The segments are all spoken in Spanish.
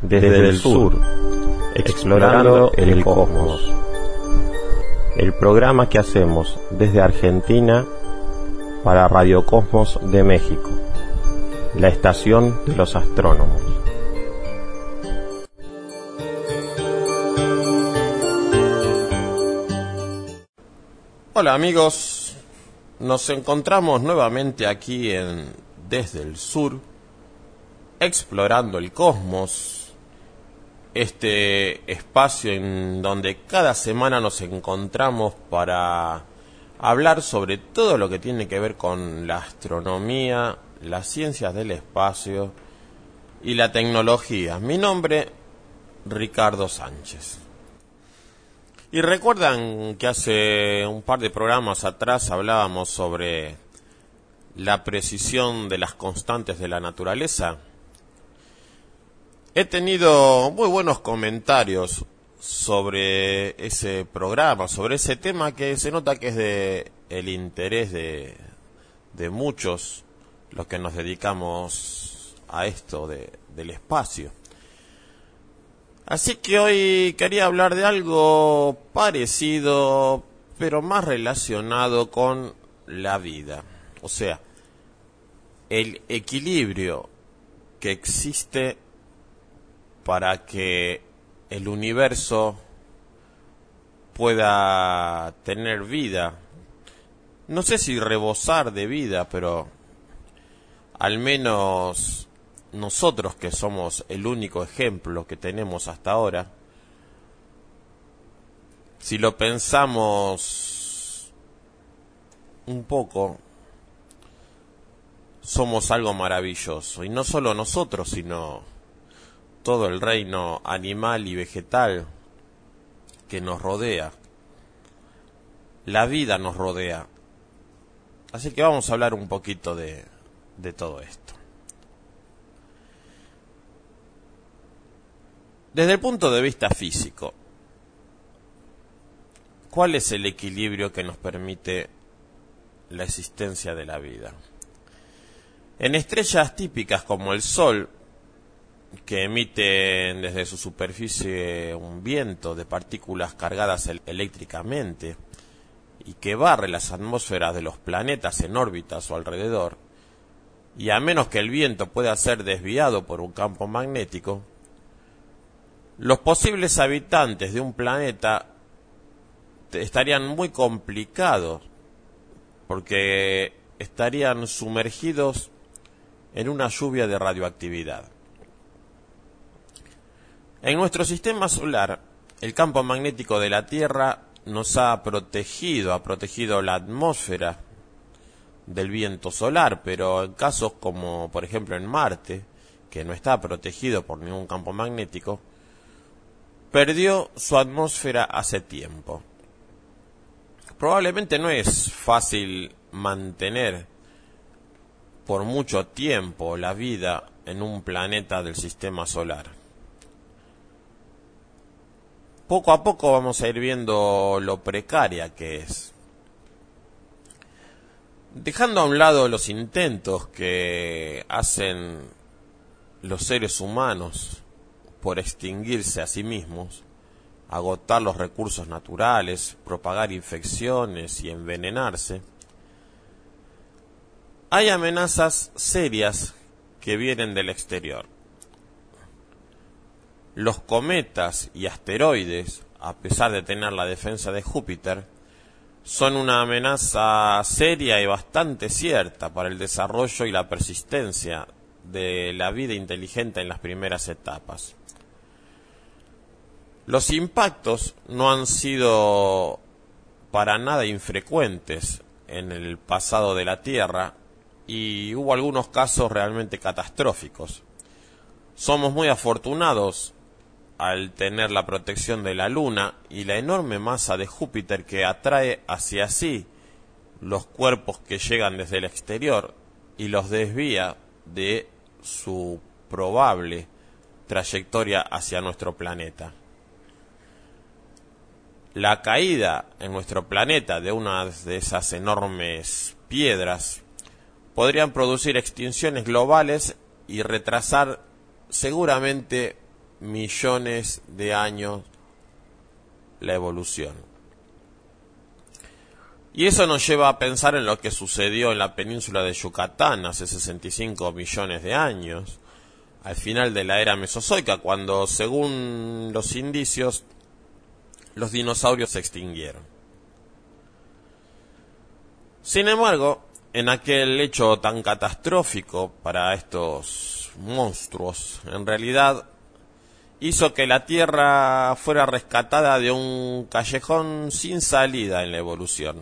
desde el sur, explorando el cosmos. El programa que hacemos desde Argentina para Radio Cosmos de México, la estación de los astrónomos. Hola amigos, nos encontramos nuevamente aquí en Desde el Sur, explorando el cosmos, este espacio en donde cada semana nos encontramos para hablar sobre todo lo que tiene que ver con la astronomía, las ciencias del espacio y la tecnología. Mi nombre, Ricardo Sánchez. Y recuerdan que hace un par de programas atrás hablábamos sobre la precisión de las constantes de la naturaleza. He tenido muy buenos comentarios sobre ese programa, sobre ese tema que se nota que es de el interés de muchos los que nos dedicamos a esto del espacio. Así que hoy quería hablar de algo parecido, pero más relacionado con la vida. O sea, el equilibrio que existe para que el universo pueda tener vida. No sé si rebosar de vida, pero al menos nosotros, que somos el único ejemplo que tenemos hasta ahora, si lo pensamos un poco, somos algo maravilloso. Y no solo nosotros, sino todo el reino animal y vegetal que nos rodea. La vida nos rodea. Así que vamos a hablar un poquito de todo esto. Desde el punto de vista físico, ¿cuál es el equilibrio que nos permite la existencia de la vida? En estrellas típicas como el Sol, que emiten desde su superficie un viento de partículas cargadas eléctricamente y que barre las atmósferas de los planetas en órbita a su alrededor, y a menos que el viento pueda ser desviado por un campo magnético, los posibles habitantes de un planeta estarían muy complicados porque estarían sumergidos en una lluvia de radioactividad. En nuestro sistema solar, el campo magnético de la Tierra nos ha protegido la atmósfera del viento solar, pero en casos como, por ejemplo, en Marte, que no está protegido por ningún campo magnético, perdió su atmósfera hace tiempo. Probablemente no es fácil mantener por mucho tiempo la vida en un planeta del sistema solar. Poco a poco vamos a ir viendo lo precaria que es. Dejando a un lado los intentos que hacen los seres humanos por extinguirse a sí mismos, agotar los recursos naturales, propagar infecciones y envenenarse, hay amenazas serias que vienen del exterior. Los cometas y asteroides, a pesar de tener la defensa de Júpiter, son una amenaza seria y bastante cierta para el desarrollo y la persistencia de la vida inteligente en las primeras etapas. Los impactos no han sido para nada infrecuentes en el pasado de la Tierra y hubo algunos casos realmente catastróficos. Somos muy afortunados al tener la protección de la Luna y la enorme masa de Júpiter que atrae hacia sí los cuerpos que llegan desde el exterior y los desvía de su probable trayectoria hacia nuestro planeta. La caída en nuestro planeta de una de esas enormes piedras podrían producir extinciones globales y retrasar seguramente millones de años la evolución. Y eso nos lleva a pensar en lo que sucedió en la península de Yucatán hace 65 millones de años, al final de la era mesozoica, cuando, según los indicios, los dinosaurios se extinguieron. Sin embargo, en aquel hecho tan catastrófico para estos monstruos, en realidad hizo que la Tierra fuera rescatada de un callejón sin salida en la evolución.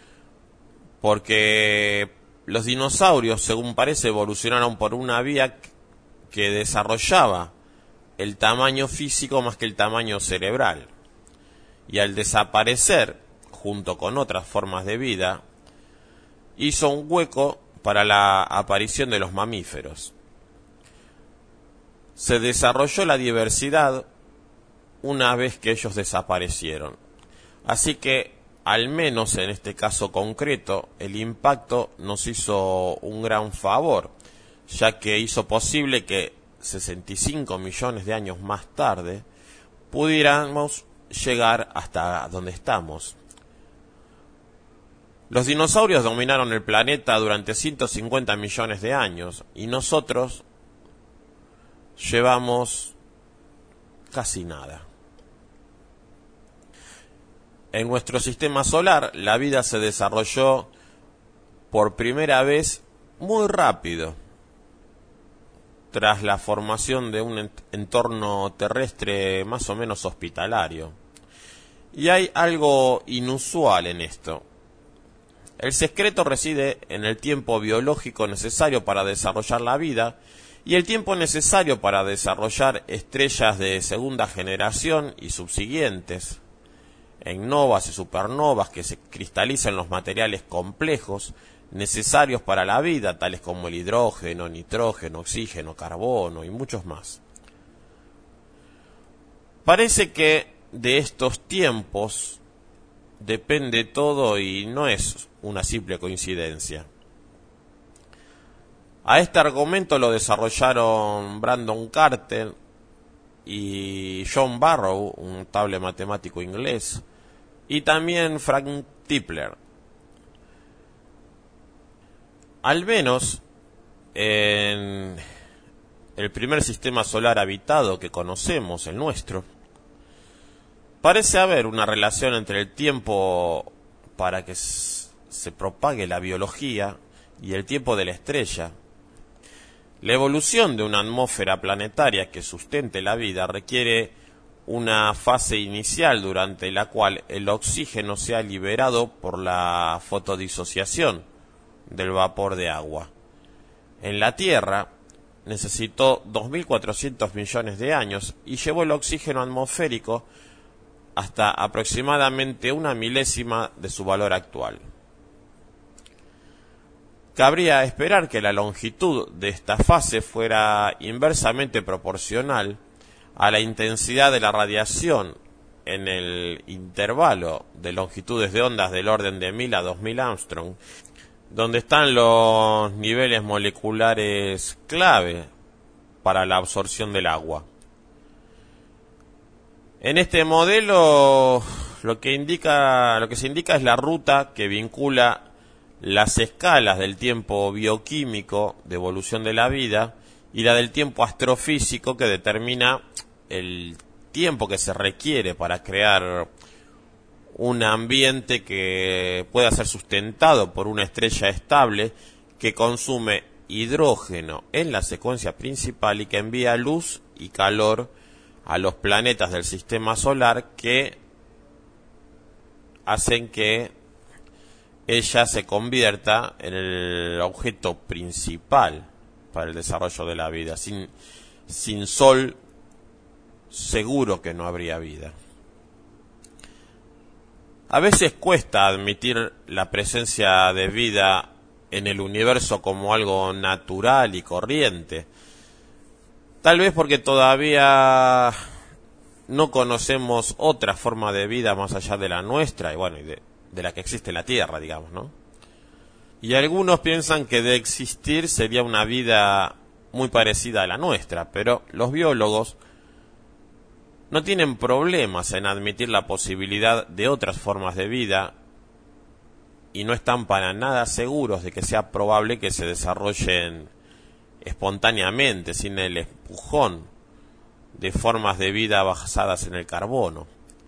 Porque los dinosaurios, según parece, evolucionaron por una vía que desarrollaba el tamaño físico más que el tamaño cerebral. Y al desaparecer, junto con otras formas de vida, hizo un hueco para la aparición de los mamíferos. Se desarrolló la diversidad una vez que ellos desaparecieron. Así que, al menos en este caso concreto, el impacto nos hizo un gran favor, ya que hizo posible que 65 millones de años más tarde pudiéramos llegar hasta donde estamos. Los dinosaurios dominaron el planeta durante 150 millones de años y nosotros llevamos casi nada. En nuestro sistema solar, la vida se desarrolló por primera vez muy rápido, tras la formación de un entorno terrestre más o menos hospitalario. Y hay algo inusual en esto. El secreto reside en el tiempo biológico necesario para desarrollar la vida y el tiempo necesario para desarrollar estrellas de segunda generación y subsiguientes, en novas y supernovas que se cristalizan los materiales complejos necesarios para la vida, tales como el hidrógeno, nitrógeno, oxígeno, carbono y muchos más. Parece que de estos tiempos depende todo y no es una simple coincidencia. A este argumento lo desarrollaron Brandon Carter y John Barrow, un notable matemático inglés, y también Frank Tipler. Al menos en el primer sistema solar habitado que conocemos, el nuestro, parece haber una relación entre el tiempo para que se propague la biología y el tiempo de la estrella. La evolución de una atmósfera planetaria que sustente la vida requiere una fase inicial durante la cual el oxígeno sea liberado por la fotodisociación del vapor de agua. En la Tierra necesitó 2.400 millones de años y llevó el oxígeno atmosférico hasta aproximadamente una milésima de su valor actual. Cabría esperar que la longitud de esta fase fuera inversamente proporcional a la intensidad de la radiación en el intervalo de longitudes de ondas del orden de 1000 a 2000 Armstrong, donde están los niveles moleculares clave para la absorción del agua. En este modelo lo que se indica es la ruta que vincula las escalas del tiempo bioquímico de evolución de la vida y la del tiempo astrofísico que determina el tiempo que se requiere para crear un ambiente que pueda ser sustentado por una estrella estable que consume hidrógeno en la secuencia principal y que envía luz y calor a los planetas del sistema solar que hacen que ella se convierta en el objeto principal para el desarrollo de la vida. Sin sol, seguro que no habría vida. A veces cuesta admitir la presencia de vida en el universo como algo natural y corriente. Tal vez porque todavía no conocemos otra forma de vida más allá de la nuestra y bueno, de la que existe en la Tierra, digamos, ¿no? Y algunos piensan que de existir sería una vida muy parecida a la nuestra, pero los biólogos no tienen problemas en admitir la posibilidad de otras formas de vida y no están para nada seguros de que sea probable que se desarrollen espontáneamente, sin el empujón de formas de vida basadas en el carbono.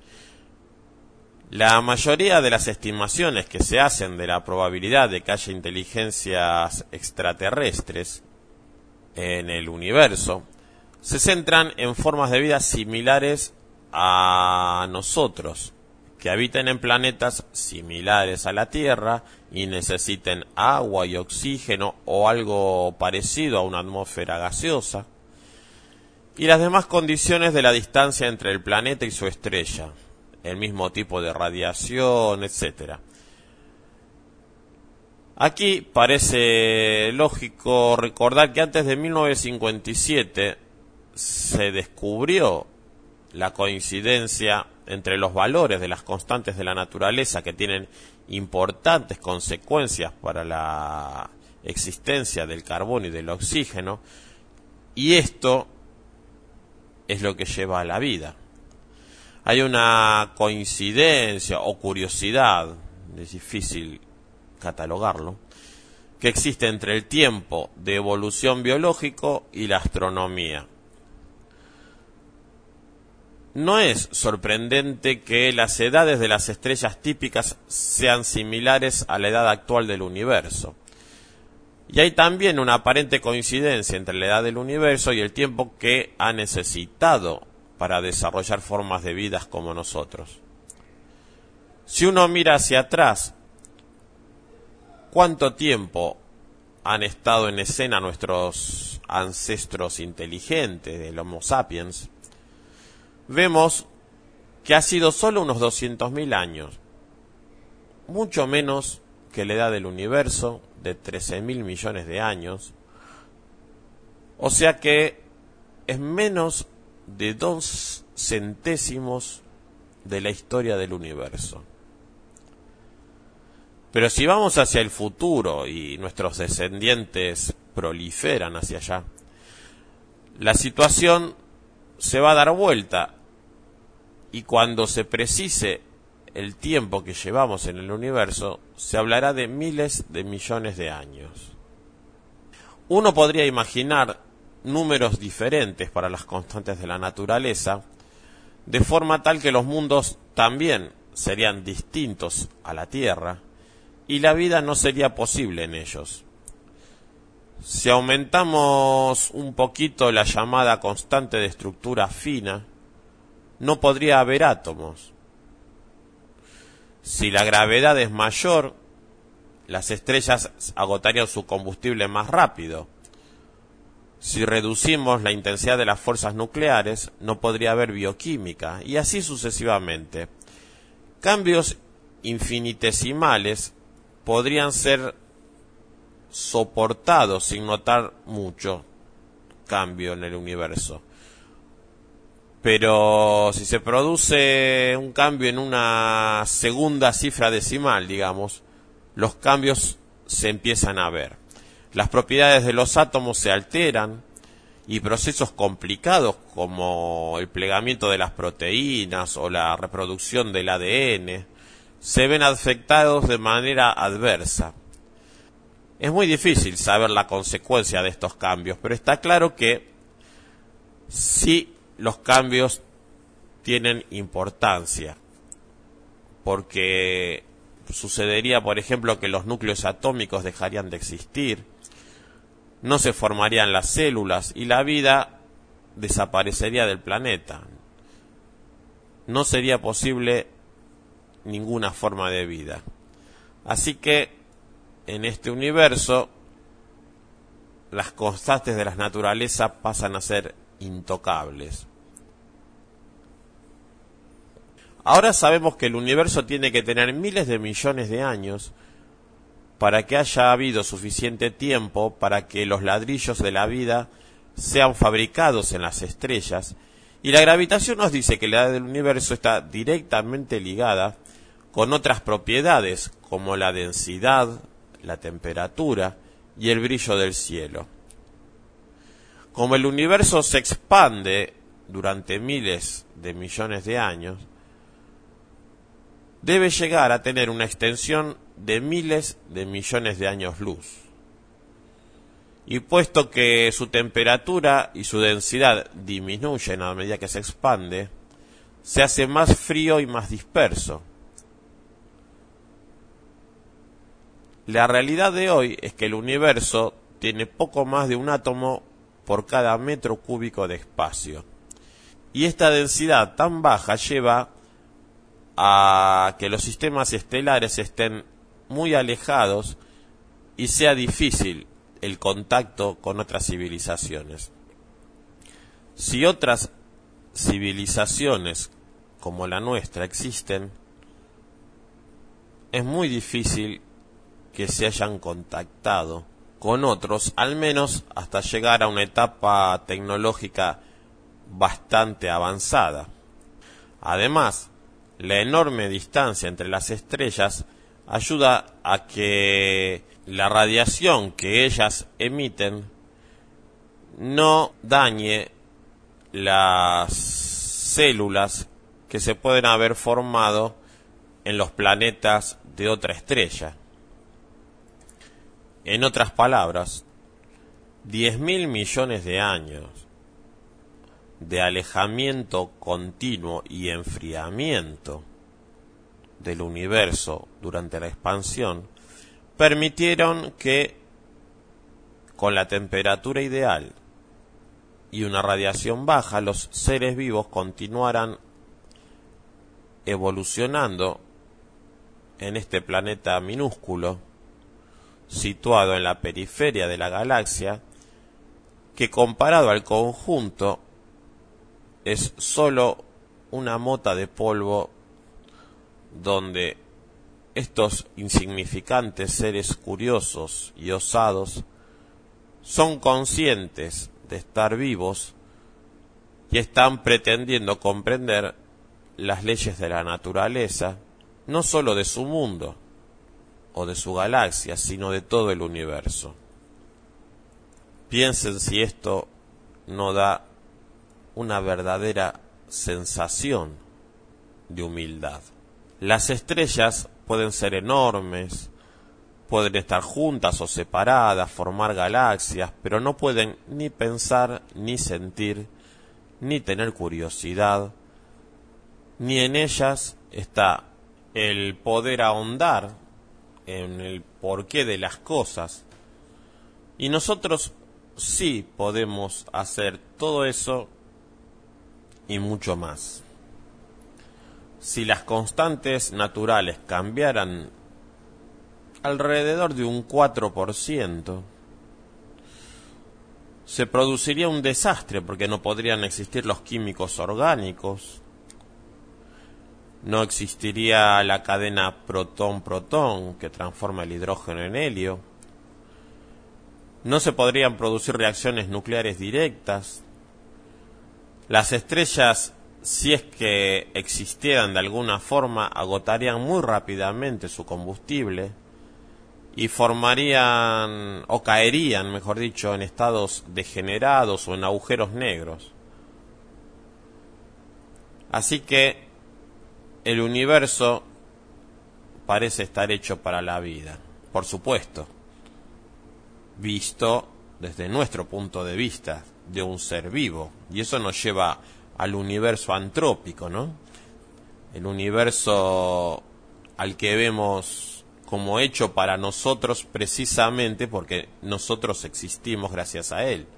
La mayoría de las estimaciones que se hacen de la probabilidad de que haya inteligencias extraterrestres en el universo se centran en formas de vida similares a nosotros, que habiten en planetas similares a la Tierra y necesiten agua y oxígeno o algo parecido a una atmósfera gaseosa, y las demás condiciones de la distancia entre el planeta y su estrella, el mismo tipo de radiación, etc. Aquí parece lógico recordar que antes de 1957 se descubrió la coincidencia entre los valores de las constantes de la naturaleza que tienen importantes consecuencias para la existencia del carbono y del oxígeno, y esto es lo que lleva a la vida. Hay una coincidencia o curiosidad, es difícil catalogarlo, que existe entre el tiempo de evolución biológico y la astronomía. No es sorprendente que las edades de las estrellas típicas sean similares a la edad actual del universo. Y hay también una aparente coincidencia entre la edad del universo y el tiempo que ha necesitado para desarrollar formas de vida como nosotros. Si uno mira hacia atrás, ¿cuánto tiempo han estado en escena nuestros ancestros inteligentes, el Homo sapiens? Vemos que ha sido solo unos 200.000 años, mucho menos que la edad del universo, de 13.000 millones de años, o sea que es menos de 2 centésimos de la historia del universo. Pero si vamos hacia el futuro y nuestros descendientes proliferan hacia allá, la situación se va a dar vuelta, y cuando se precise el tiempo que llevamos en el universo, se hablará de miles de millones de años. Uno podría imaginar números diferentes para las constantes de la naturaleza, de forma tal que los mundos también serían distintos a la Tierra, y la vida no sería posible en ellos. Si aumentamos un poquito la llamada constante de estructura fina, no podría haber átomos. Si la gravedad es mayor, las estrellas agotarían su combustible más rápido. Si reducimos la intensidad de las fuerzas nucleares, no podría haber bioquímica, y así sucesivamente. Cambios infinitesimales podrían ser soportados sin notar mucho cambio en el universo. Pero si se produce un cambio en una segunda cifra decimal, digamos, los cambios se empiezan a ver. Las propiedades de los átomos se alteran y procesos complicados como el plegamiento de las proteínas o la reproducción del ADN se ven afectados de manera adversa. Es muy difícil saber la consecuencia de estos cambios, pero está claro que sí, los cambios tienen importancia, porque sucedería, por ejemplo, que los núcleos atómicos dejarían de existir, no se formarían las células y la vida desaparecería del planeta. No sería posible ninguna forma de vida. Así que en este universo las constantes de la naturaleza pasan a ser intocables. Ahora sabemos que el universo tiene que tener miles de millones de años para que haya habido suficiente tiempo para que los ladrillos de la vida sean fabricados en las estrellas, y la gravitación nos dice que la edad del universo está directamente ligada con otras propiedades como la densidad, la temperatura y el brillo del cielo. Como el universo se expande durante miles de millones de años, debe llegar a tener una extensión de miles de millones de años luz. Y puesto que su temperatura y su densidad disminuyen a medida que se expande, se hace más frío y más disperso. La realidad de hoy es que el universo tiene poco más de un átomo por cada metro cúbico de espacio. Y esta densidad tan baja lleva a que los sistemas estelares estén muy alejados y sea difícil el contacto con otras civilizaciones. Si otras civilizaciones como la nuestra existen, es muy difícil que se hayan contactado con otros, al menos hasta llegar a una etapa tecnológica bastante avanzada. Además, la enorme distancia entre las estrellas ayuda a que la radiación que ellas emiten no dañe las células que se pueden haber formado en los planetas de otra estrella. En otras palabras, 10.000 millones de años de alejamiento continuo y enfriamiento del universo durante la expansión permitieron que, con la temperatura ideal y una radiación baja, los seres vivos continuaran evolucionando en este planeta minúsculo, situado en la periferia de la galaxia, que comparado al conjunto es solo una mota de polvo donde estos insignificantes seres curiosos y osados son conscientes de estar vivos y están pretendiendo comprender las leyes de la naturaleza, no solo de su mundo o de su galaxia, sino de todo el universo. Piensen si esto no da una verdadera sensación de humildad. Las estrellas pueden ser enormes, pueden estar juntas o separadas, formar galaxias, pero no pueden ni pensar, ni sentir, ni tener curiosidad, ni en ellas está el poder ahondar en el porqué de las cosas. Y nosotros sí podemos hacer todo eso y mucho más. Si las constantes naturales cambiaran alrededor de un 4%, se produciría un desastre porque no podrían existir los químicos orgánicos, no existiría la cadena protón-protón que transforma el hidrógeno en helio, no se podrían producir reacciones nucleares directas, las estrellas, si es que existieran de alguna forma, agotarían muy rápidamente su combustible y formarían, o caerían, mejor dicho, en estados degenerados o en agujeros negros. Así que el universo parece estar hecho para la vida, por supuesto, visto desde nuestro punto de vista de un ser vivo, y eso nos lleva al universo antrópico, ¿no? El universo al que vemos como hecho para nosotros precisamente porque nosotros existimos gracias a él.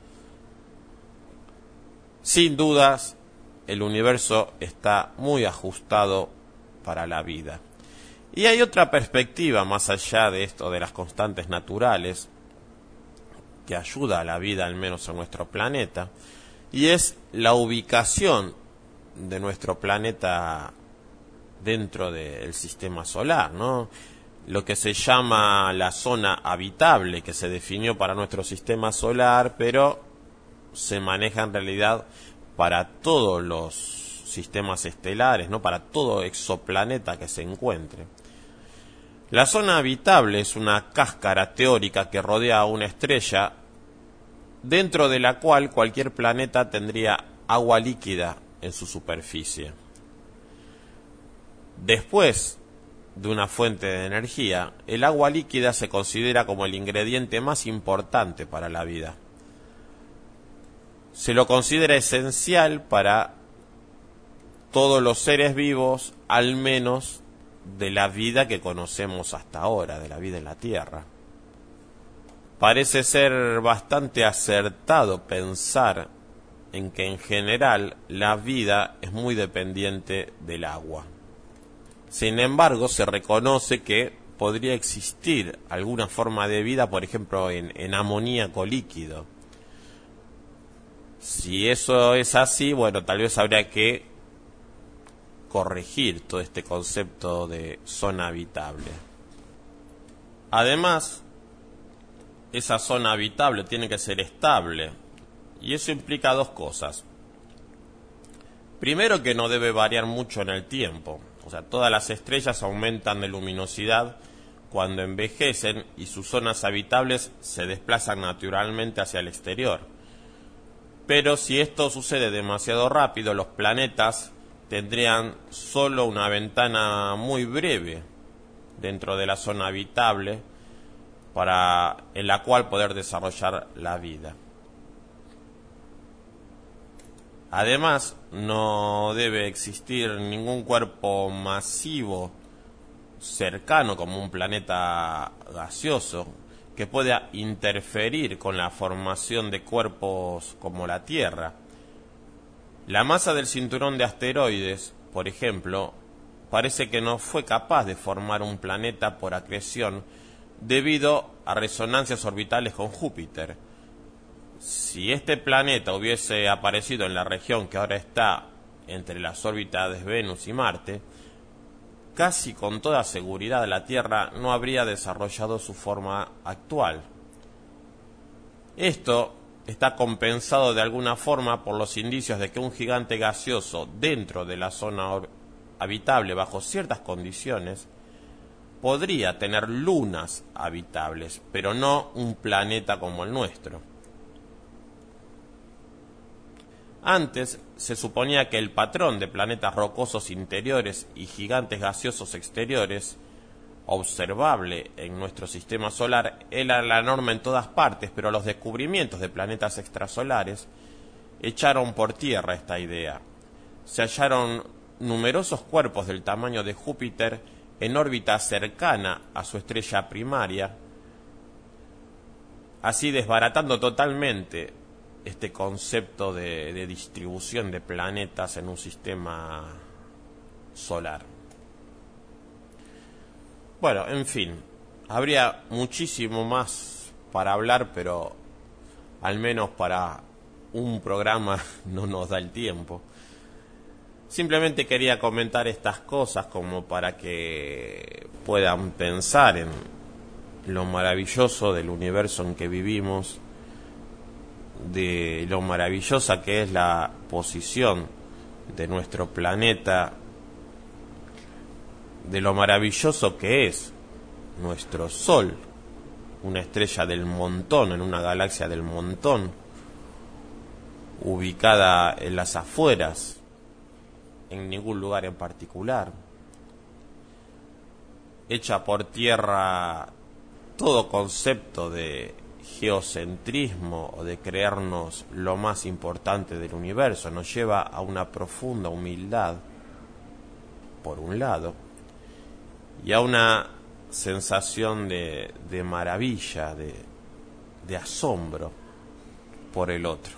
Sin dudas, el universo está muy ajustado para la vida. Y hay otra perspectiva más allá de esto de las constantes naturales que ayuda a la vida, al menos en nuestro planeta, y es la ubicación de nuestro planeta dentro del sistema solar, ¿no? Lo que se llama la zona habitable, que se definió para nuestro sistema solar, pero se maneja en realidad para todos los sistemas estelares, ¿no? Para todo exoplaneta que se encuentre. La zona habitable es una cáscara teórica que rodea a una estrella, dentro de la cual cualquier planeta tendría agua líquida en su superficie. Después de una fuente de energía, el agua líquida se considera como el ingrediente más importante para la vida. Se lo considera esencial para todos los seres vivos, al menos de la vida que conocemos hasta ahora, de la vida en la Tierra. Parece ser bastante acertado pensar en que en general la vida es muy dependiente del agua. Sin embargo, se reconoce que podría existir alguna forma de vida, por ejemplo, en amoníaco líquido. Si eso es así, bueno, tal vez habría que corregir todo este concepto de zona habitable. Además, esa zona habitable tiene que ser estable, y eso implica dos cosas. Primero, que no debe variar mucho en el tiempo. O sea, todas las estrellas aumentan de luminosidad cuando envejecen y sus zonas habitables se desplazan naturalmente hacia el exterior. Pero si esto sucede demasiado rápido, los planetas tendrían solo una ventana muy breve dentro de la zona habitable en la cual poder desarrollar la vida. Además, no debe existir ningún cuerpo masivo cercano como un planeta gaseoso que pueda interferir con la formación de cuerpos como la Tierra. La masa del cinturón de asteroides, por ejemplo, parece que no fue capaz de formar un planeta por acreción debido a resonancias orbitales con Júpiter. Si este planeta hubiese aparecido en la región que ahora está entre las órbitas de Venus y Marte, casi con toda seguridad la Tierra no habría desarrollado su forma actual. Esto está compensado de alguna forma por los indicios de que un gigante gaseoso dentro de la zona habitable bajo ciertas condiciones podría tener lunas habitables, pero no un planeta como el nuestro. Antes se suponía que el patrón de planetas rocosos interiores y gigantes gaseosos exteriores, observable en nuestro sistema solar, era la norma en todas partes, pero los descubrimientos de planetas extrasolares echaron por tierra esta idea. Se hallaron numerosos cuerpos del tamaño de Júpiter en órbita cercana a su estrella primaria, así desbaratando totalmente este concepto de distribución de planetas en un sistema solar. Bueno, en fin, habría muchísimo más para hablar, pero al menos para un programa no nos da el tiempo. Simplemente quería comentar estas cosas como para que puedan pensar en lo maravilloso del universo en que vivimos, de lo maravillosa que es la posición de nuestro planeta, de lo maravilloso que es nuestro Sol, una estrella del montón, en una galaxia del montón, ubicada en las afueras, en ningún lugar en particular, echa por tierra todo concepto de geocentrismo o de creernos lo más importante del universo. Nos lleva a una profunda humildad, por un lado, y a una sensación de maravilla, de asombro, por el otro.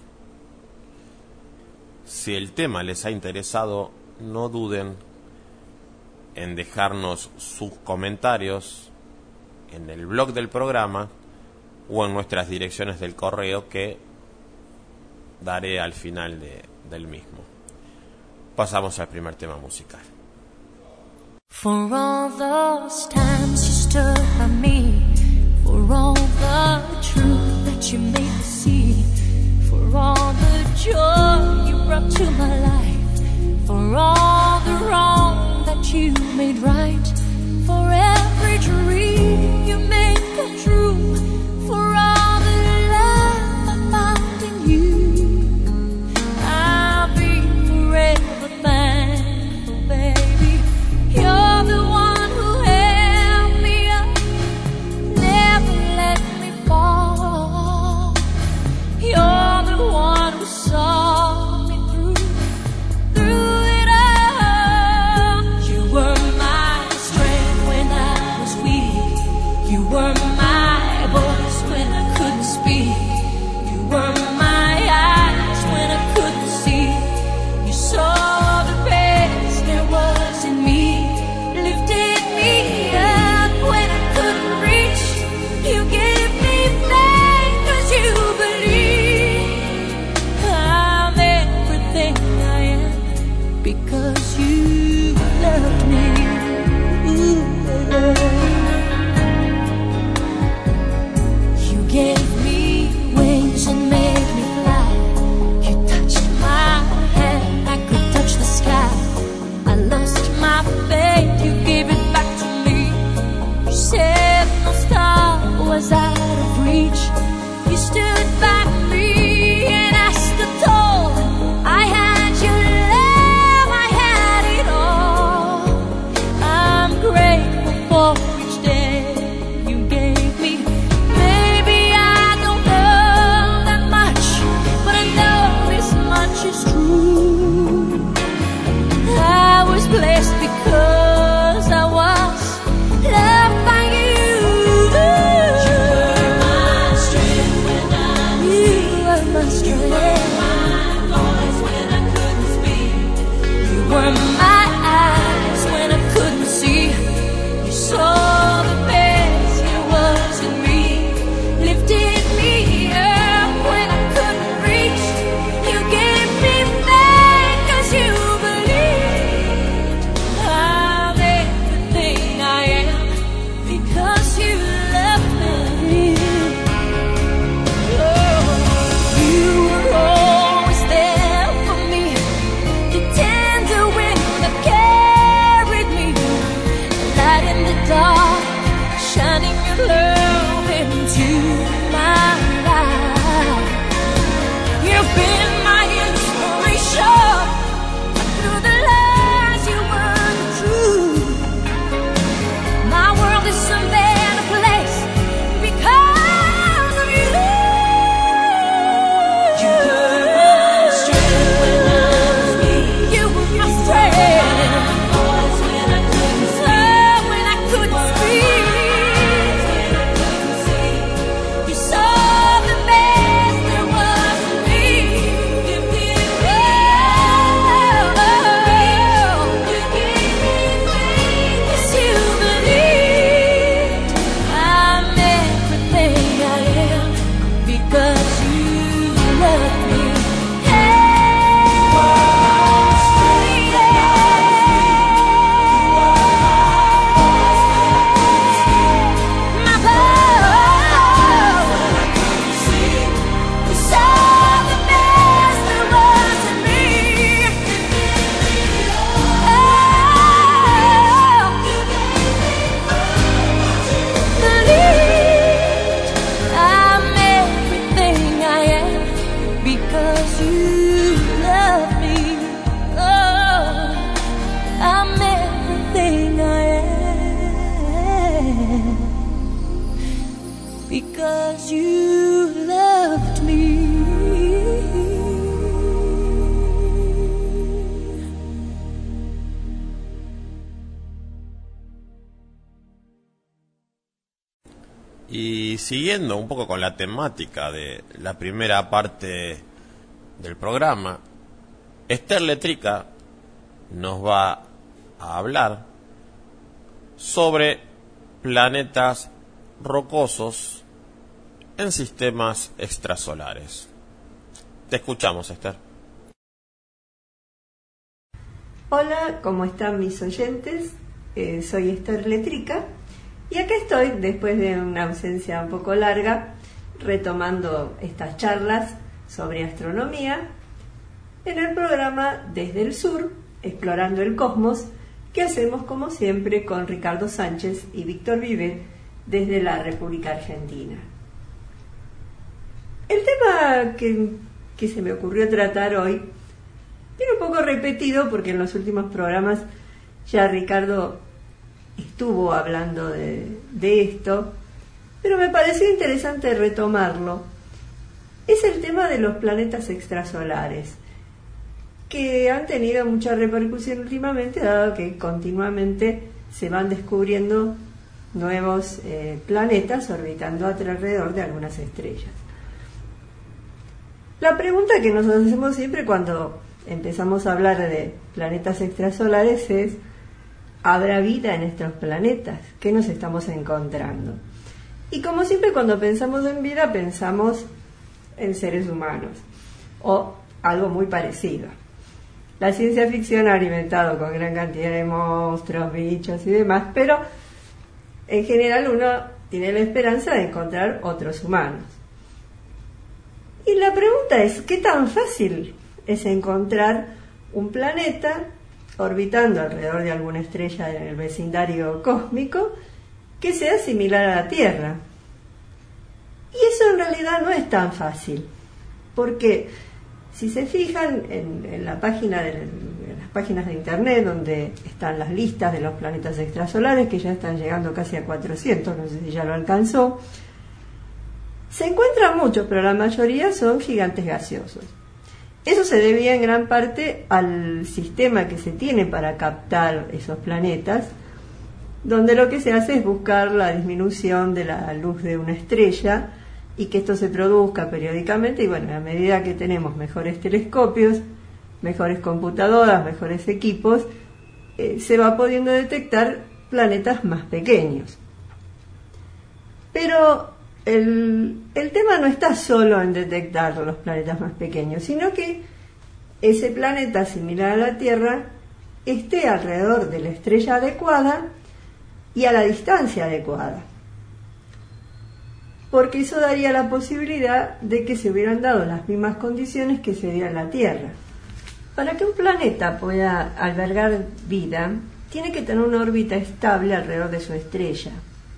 Si el tema les ha interesado, no duden en dejarnos sus comentarios en el blog del programa o en nuestras direcciones del correo que daré al final del mismo. Pasamos al primer tema musical. For all those times you stood by me, for all the truth that you made me see, for all the joy you brought to my life, for all the wrong that you made right, for every dream you made come true, for all the love I found in you, I Y siguiendo un poco con la temática de la primera parte del programa, Esther Letrica nos va a hablar sobre planetas rocosos en sistemas extrasolares. Te escuchamos, Esther. Hola, ¿cómo están mis oyentes? Soy Esther Letrica y acá estoy, después de una ausencia un poco larga, retomando estas charlas sobre astronomía en el programa Desde el Sur, Explorando el Cosmos, que hacemos como siempre con Ricardo Sánchez y Víctor Vive desde la República Argentina. El tema que se me ocurrió tratar hoy viene un poco repetido porque en los últimos programas ya Ricardo estuvo hablando de esto, pero me pareció interesante retomarlo. Es el tema de los planetas extrasolares, que han tenido mucha repercusión últimamente, dado que continuamente se van descubriendo nuevos planetas orbitando alrededor de algunas estrellas. La pregunta que nos hacemos siempre cuando empezamos a hablar de planetas extrasolares es: ¿habrá vida en estos planetas? ¿Qué nos estamos encontrando? Y como siempre, cuando pensamos en vida, pensamos en seres humanos o algo muy parecido. La ciencia ficción ha alimentado con gran cantidad de monstruos, bichos y demás, pero en general uno tiene la esperanza de encontrar otros humanos. Y la pregunta es: ¿qué tan fácil es encontrar un planeta orbitando alrededor de alguna estrella en el vecindario cósmico que sea similar a la Tierra? Y eso en realidad no es tan fácil, porque si se fijan en las páginas de internet donde están las listas de los planetas extrasolares, que ya están llegando casi a 400, no sé si ya lo alcanzó, se encuentran muchos, pero la mayoría son gigantes gaseosos. Eso se debía en gran parte al sistema que se tiene para captar esos planetas, donde lo que se hace es buscar la disminución de la luz de una estrella y que esto se produzca periódicamente. Y bueno, a medida que tenemos mejores telescopios, mejores computadoras, mejores equipos, se va pudiendo detectar planetas más pequeños. Pero el tema no está solo en detectar los planetas más pequeños, sino que ese planeta similar a la Tierra esté alrededor de la estrella adecuada y a la distancia adecuada, porque eso daría la posibilidad de que se hubieran dado las mismas condiciones que se dieron en la Tierra. Para que un planeta pueda albergar vida, tiene que tener una órbita estable alrededor de su estrella.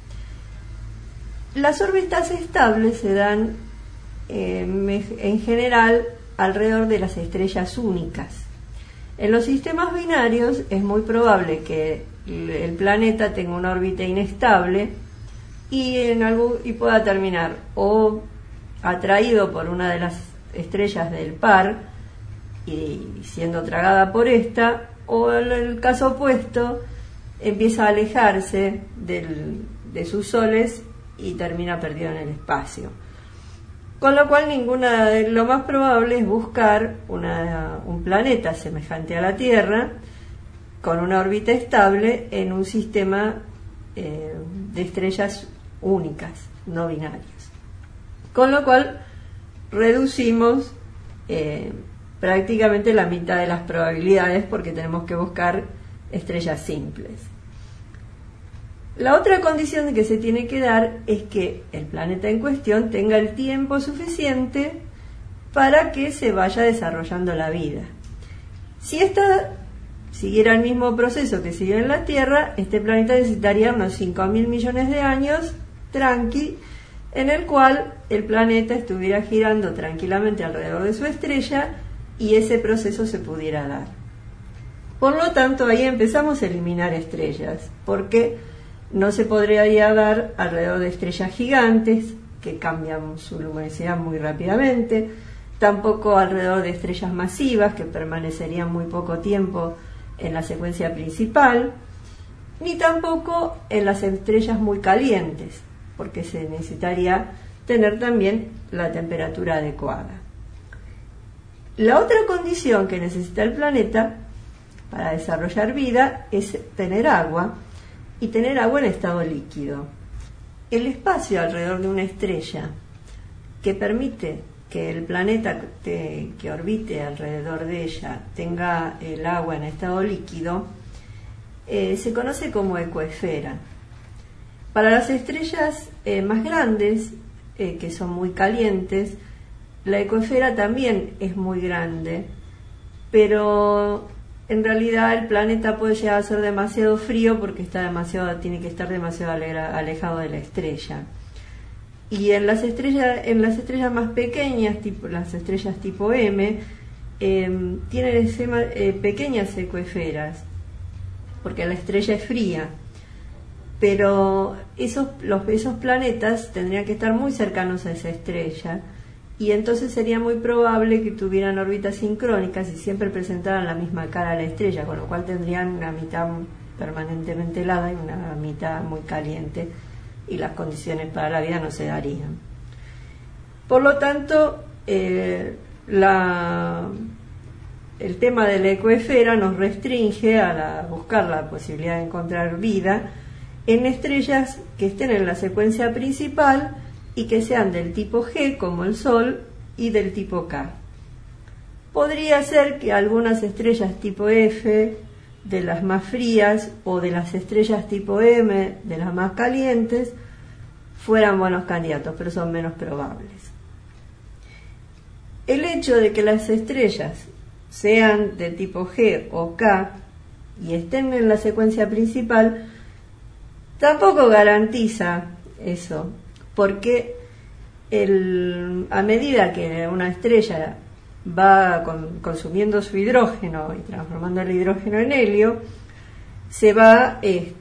Las órbitas estables se dan en general alrededor de las estrellas únicas. En los sistemas binarios es muy probable que el planeta tenga una órbita inestable y pueda terminar o atraído por una de las estrellas del par y siendo tragada por esta, o en el caso opuesto empieza a alejarse de sus soles y termina perdido en el espacio. Con lo cual lo más probable es buscar un planeta semejante a la Tierra con una órbita estable en un sistema de estrellas únicas, no binarias. Con lo cual reducimos prácticamente la mitad de las probabilidades, porque tenemos que buscar estrellas simples. La otra condición que se tiene que dar es que el planeta en cuestión tenga el tiempo suficiente para que se vaya desarrollando la vida. Si esta siguiera el mismo proceso que sigue en la Tierra, este planeta necesitaría unos 5.000 millones de años, tranqui, en el cual el planeta estuviera girando tranquilamente alrededor de su estrella y ese proceso se pudiera dar. Por lo tanto, ahí empezamos a eliminar estrellas, porque no se podría dar alrededor de estrellas gigantes que cambian su luminosidad muy rápidamente, tampoco alrededor de estrellas masivas que permanecerían muy poco tiempo en la secuencia principal, ni tampoco en las estrellas muy calientes, porque se necesitaría tener también la temperatura adecuada. La otra condición que necesita el planeta para desarrollar vida es tener agua, y tener agua en estado líquido. El espacio alrededor de una estrella que permite que el planeta que orbite alrededor de ella tenga el agua en estado líquido se conoce como ecoesfera. Para las estrellas más grandes, que son muy calientes, la ecoesfera también es muy grande, pero en realidad el planeta puede llegar a ser demasiado frío porque tiene que estar demasiado alejado de la estrella. Y en las estrellas más pequeñas, tipo las estrellas tipo M, tienen pequeñas ecoesferas, porque la estrella es fría. Pero esos planetas tendrían que estar muy cercanos a esa estrella, y entonces sería muy probable que tuvieran órbitas sincrónicas y siempre presentaran la misma cara a la estrella, con lo cual tendrían una mitad permanentemente helada y una mitad muy caliente, y las condiciones para la vida no se darían. Por lo tanto, el tema de la ecoesfera nos restringe a buscar la posibilidad de encontrar vida en estrellas que estén en la secuencia principal y que sean del tipo G, como el Sol, y del tipo K. Podría ser que algunas estrellas tipo F, de las más frías, o de las estrellas tipo M, de las más calientes, fueran buenos candidatos, pero son menos probables. El hecho de que las estrellas sean de tipo G o K y estén en la secuencia principal tampoco garantiza eso, porque a medida que una estrella va consumiendo su hidrógeno y transformando el hidrógeno en helio, se va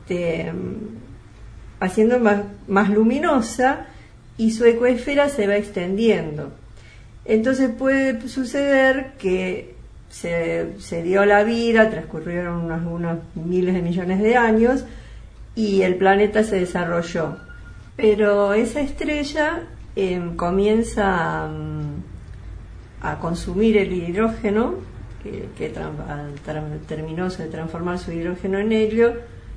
haciendo más luminosa, y su ecoesfera se va extendiendo. Entonces puede suceder que se dio la vida, transcurrieron unos miles de millones de años y el planeta se desarrolló, pero esa estrella comienza a consumir el hidrógeno que terminó de transformar su hidrógeno en helio,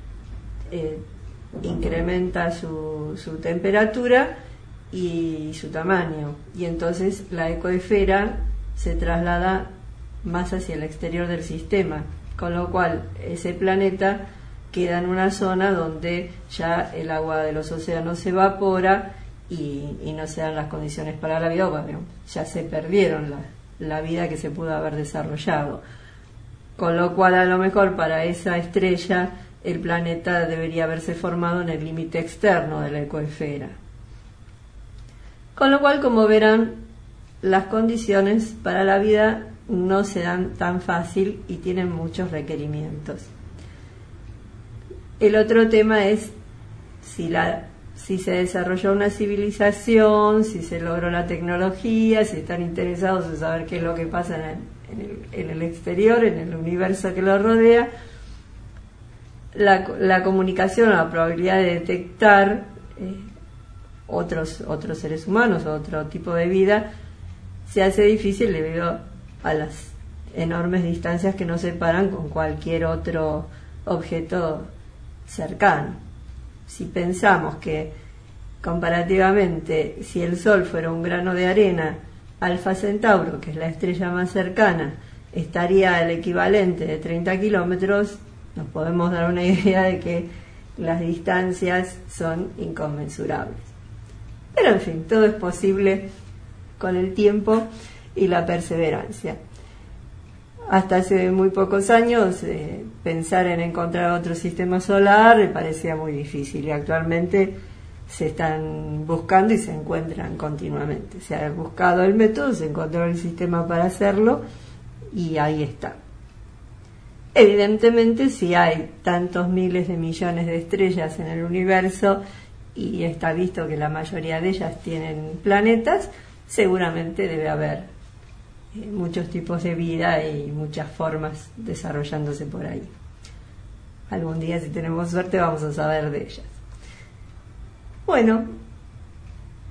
incrementa su temperatura y su tamaño, y entonces la ecoesfera se traslada más hacia el exterior del sistema, con lo cual ese planeta queda en una zona donde ya el agua de los océanos se evapora y no se dan las condiciones para la vida. Bueno, ya se perdieron la vida que se pudo haber desarrollado, con lo cual a lo mejor para esa estrella el planeta debería haberse formado en el límite externo de la ecoesfera. Con lo cual, como verán, las condiciones para la vida no se dan tan fácil y tienen muchos requerimientos. El otro tema es si se desarrolló una civilización, si se logró la tecnología, si están interesados en saber qué es lo que pasa en el exterior, en el universo que lo rodea. La comunicación, la probabilidad de detectar otros seres humanos o otro tipo de vida se hace difícil debido a las enormes distancias que nos separan con cualquier otro objeto cercano. Si pensamos que comparativamente, si el Sol fuera un grano de arena, Alfa Centauro, que es la estrella más cercana, estaría el equivalente de 30 kilómetros, nos podemos dar una idea de que las distancias son inconmensurables. Pero en fin, todo es posible con el tiempo y la perseverancia. Hasta hace muy pocos años pensar en encontrar otro sistema solar me parecía muy difícil, y actualmente se están buscando y se encuentran continuamente. Se ha buscado el método, se encontró el sistema para hacerlo y ahí está. Evidentemente, si hay tantos miles de millones de estrellas en el universo y está visto que la mayoría de ellas tienen planetas, seguramente debe haber muchos tipos de vida y muchas formas desarrollándose por ahí. Algún día, si tenemos suerte, vamos a saber de ellas. Bueno,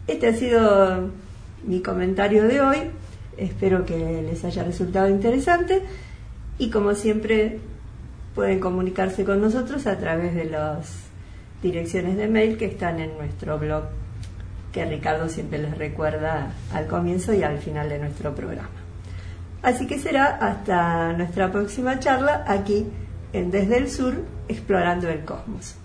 Este ha sido mi comentario de hoy. Espero que les haya resultado interesante y como siempre pueden comunicarse con nosotros a través de las direcciones de mail que están en nuestro blog, que Ricardo siempre les recuerda al comienzo y al final de nuestro programa. Así que será hasta nuestra próxima charla aquí en Desde el Sur, explorando el cosmos.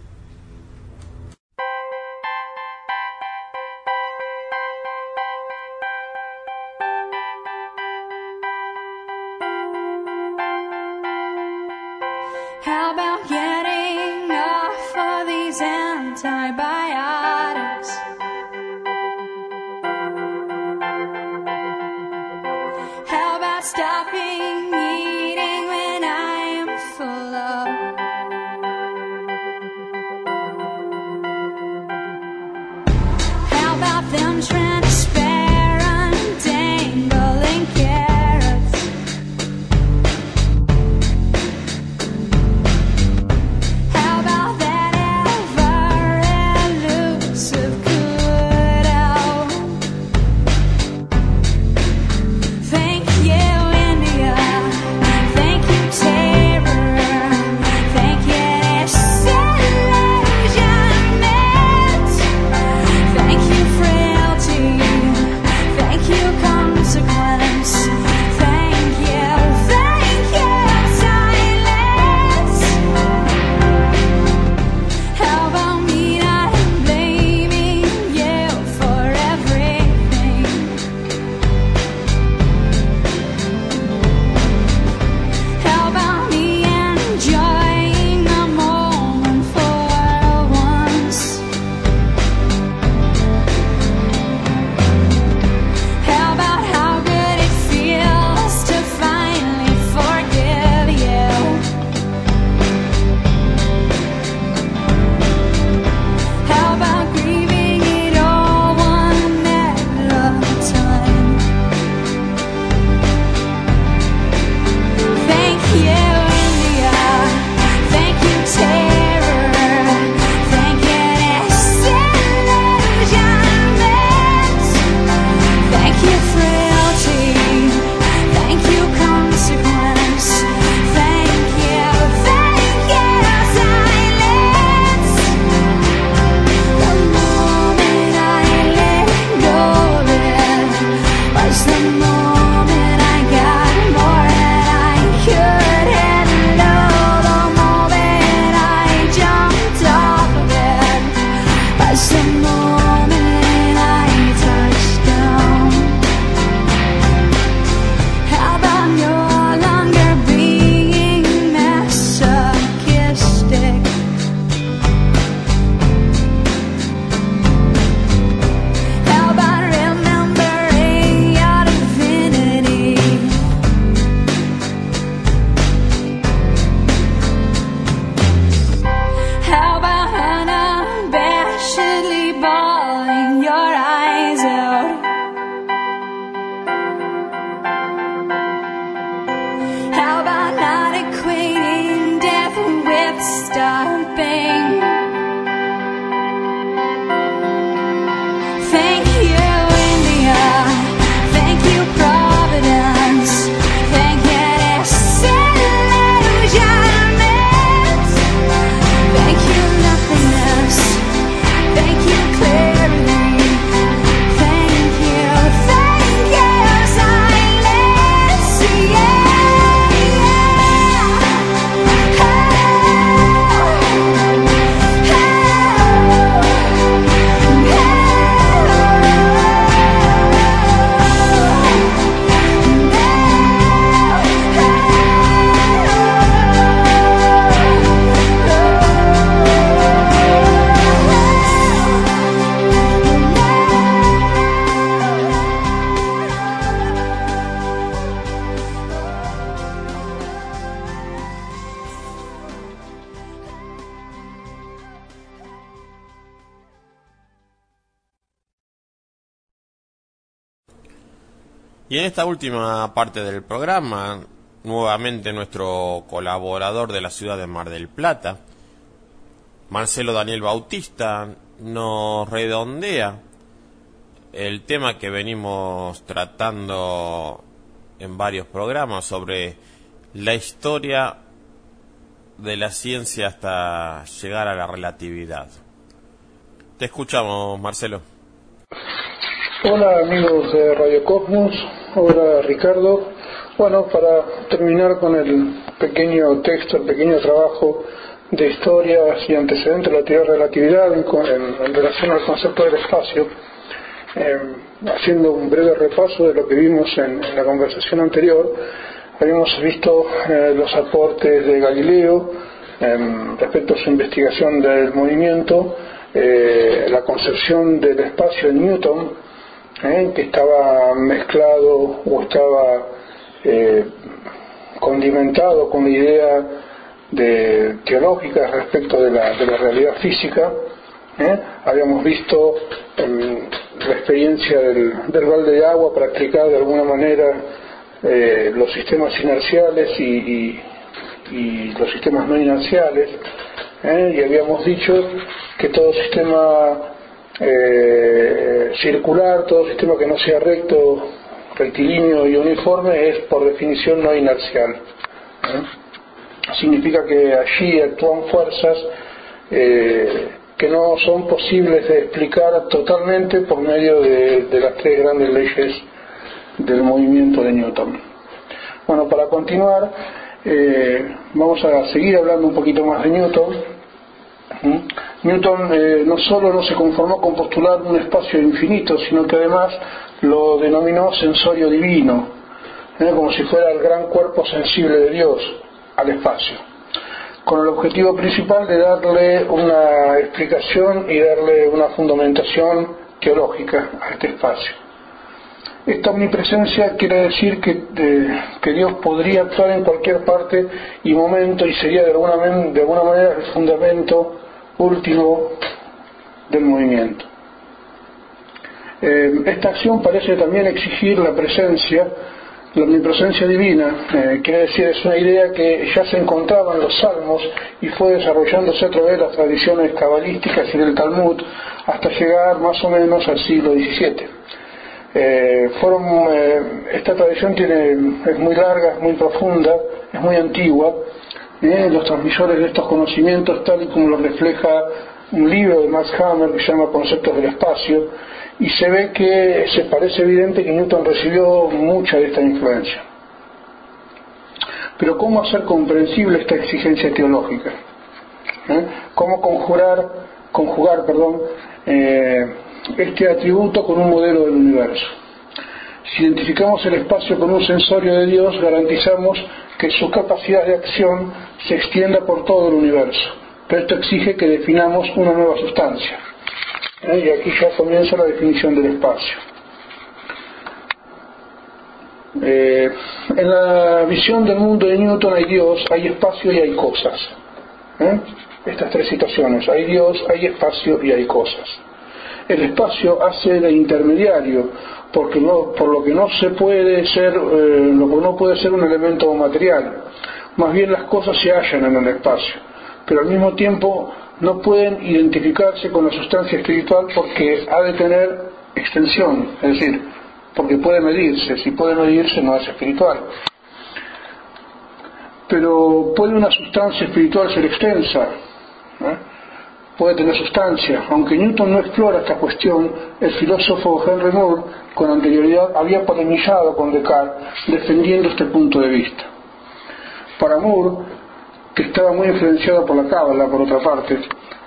How about getting off of these antibiotics? How about stopping eating when I'm full of? How about them transparent dangling carrots? How about that ever-elusive cutout? Thank you, India. Thank you, terror. Thank you, disillusionment. Thank you, frailty. Thank you, consequence. Thank you, silence. How about me not blaming you for everything? How about me enjoying the moment for once? How about how good it feels to finally forgive you? How about grieving it all one at a time? Thank you, India. Thank you, terror. Thank you, disillusionment. Thank you, frailty. Thank you, consequence. Thank you, silence. The moment I let go of it was the moment I got more than I could handle. The moment I jumped off of it was the moment I touched down. How about no longer being masochistic? How about remembering your divinity? How about unabashedly bawling your eyes out? How about not equating death with stopping? Thank you, India. Thank you, Providence. Thank you, disillusionment. Thank you, nothingness. Thank you, clarity. Thank you, silence. Y en esta última parte del programa, nuevamente nuestro colaborador de la ciudad de Mar del Plata, Marcelo Daniel Bautista, nos redondea el tema que venimos tratando en varios programas sobre la historia de la ciencia hasta llegar a la relatividad. Te escuchamos, Marcelo. Hola amigos de Radio Cosmos, hola Ricardo. Bueno, para terminar con el pequeño texto, el pequeño trabajo de historias y antecedentes de la teoría de relatividad en relación al concepto del espacio, haciendo un breve repaso de lo que vimos en la conversación anterior, habíamos visto los aportes de Galileo respecto a su investigación del movimiento, la concepción del espacio de Newton, que estaba mezclado o estaba condimentado con la idea teológica respecto de la realidad física. Habíamos visto la experiencia del balde de agua para explicar de alguna manera los sistemas inerciales y los sistemas no inerciales, y habíamos dicho que todo sistema circular, todo sistema que no sea recto, rectilíneo y uniforme es por definición no inercial. Significa que allí actúan fuerzas que no son posibles de explicar totalmente por medio de las tres grandes leyes del movimiento de Newton. Bueno, para continuar, vamos a seguir hablando un poquito más de Newton. Newton no solo no se conformó con postular un espacio infinito, sino que además lo denominó sensorio divino, como si fuera el gran cuerpo sensible de Dios al espacio, con el objetivo principal de darle una explicación y darle una fundamentación teológica a este espacio. Esta omnipresencia quiere decir que Dios podría actuar en cualquier parte y momento y sería de alguna manera el fundamento último del movimiento. Esta acción parece también exigir la omnipresencia divina, quiere decir, es una idea que ya se encontraba en los Salmos y fue desarrollándose a través de las tradiciones cabalísticas y del Talmud hasta llegar más o menos al siglo XVII. Esta tradición es muy larga, es muy profunda, es muy antigua. Los transmisores de estos conocimientos, tal y como lo refleja un libro de Max Hammer que se llama Conceptos del Espacio, y se ve que se parece evidente que Newton recibió mucha de esta influencia. Pero ¿cómo hacer comprensible esta exigencia teológica? ¿Cómo conjugar este atributo con un modelo del universo? Si identificamos el espacio con un sensorio de Dios, garantizamos que su capacidad de acción se extienda por todo el universo, pero esto exige que definamos una nueva sustancia. Y aquí ya comienza la definición del espacio. En la visión del mundo de Newton hay Dios, hay espacio y hay cosas. Estas tres situaciones: hay Dios, hay espacio y hay cosas. El espacio hace de intermediario, por lo que no puede ser un elemento material. Más bien las cosas se hallan en el espacio, pero al mismo tiempo no pueden identificarse con la sustancia espiritual porque ha de tener extensión, es decir, porque puede medirse. Si puede medirse no es espiritual. Pero ¿puede una sustancia espiritual ser extensa? Puede tener sustancia. Aunque Newton no explora esta cuestión, el filósofo Henry Moore con anterioridad había polemizado con Descartes defendiendo este punto de vista. Para Moore, que estaba muy influenciado por la Cábala, por otra parte,